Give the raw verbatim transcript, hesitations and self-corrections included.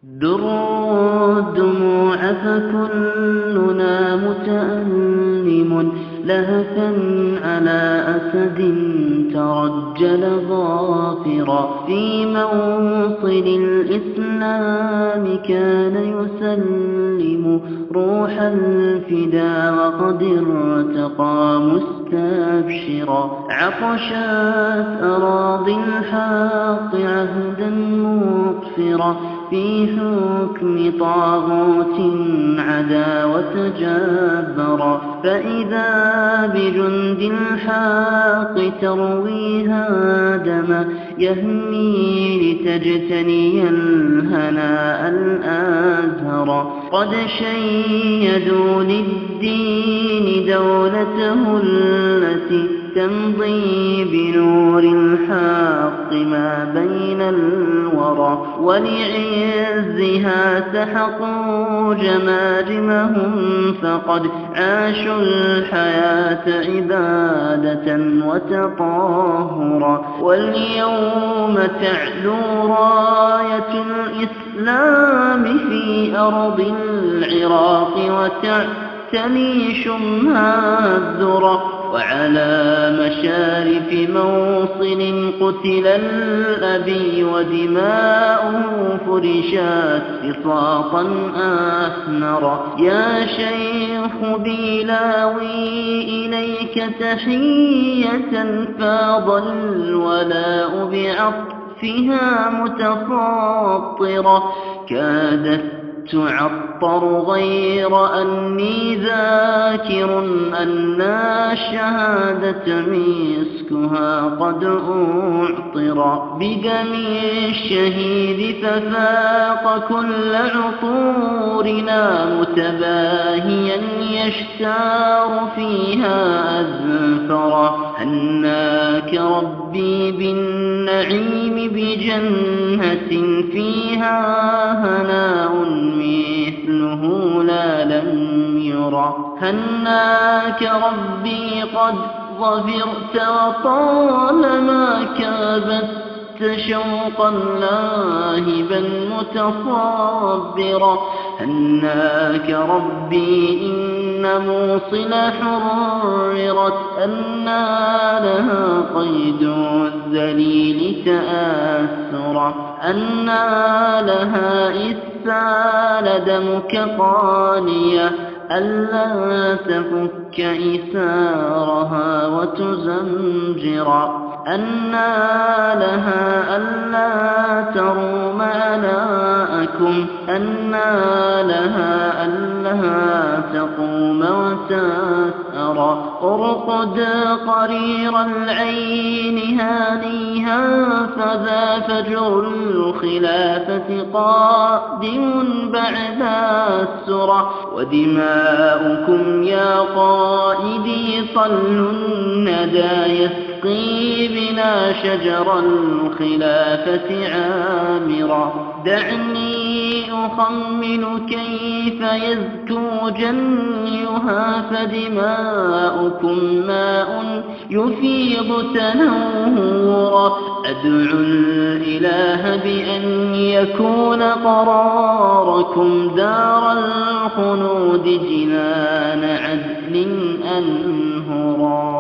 دروا الدموع فكلنا متألم لهفا على أسد ترجل ظافرا في موصل الإسلام كان يسلم روح الفدا وقد ارتقى مستبشرا عطشت أراضي الحق عهدا مغفرا في حكم طاغوت عدا وتجبرا فإذا بجند الحق ترويها دما يهمي لتجتني الهناء الأزهر قد شيدوا للدين دولته التي تمضي بنور الحق ما بين الورى ولعزها سحقوا جماجمهم فقد عاشوا الحياة عبادة وتطهرا واليوم تعلو راية الإسلام في أرض العراق وتعتلي شمها الذرة وعلى مشارف موصل قتل الأبي ودماؤه فرشات بساطا أثمرا يا شيخ بيلاوي إليك تحية فاض الولاء بعطفها متفطرا كادت تعطر غير أني ذاكر أن الشهادة مسكها قد أعطر بدم الشهيد ففاق كل عطورنا متباهيا يشتار فيها أذفرا هناك ربي بالنعيم بجنة فيها هناء مثله لا لم يرى هناك ربي قد ظفرت وطالما كابت شوقا لاهبا متصبرا هناك ربي إن موصل حررت أنى لها قيد الذليل تأثرا أنى لها إذ سال دمك قانية ألا تفك إثارها وتزمجرا أنى لها ألا تروم ألاءكم أنى لها ألا تقوم وتثأر ارقد قرير العين هانيها فذا فجر الخلافة قادم بعد السرى ودماؤكم يا قائدي صلوا الندى يسقي بنا شجر الخلافة عامرا دعني أخمن كيف يزكو جنيها فدماؤكم ماء يفيض تنورا أدعو الإله بأن يكون قراركم دار الخلود جنان عدل أنهرا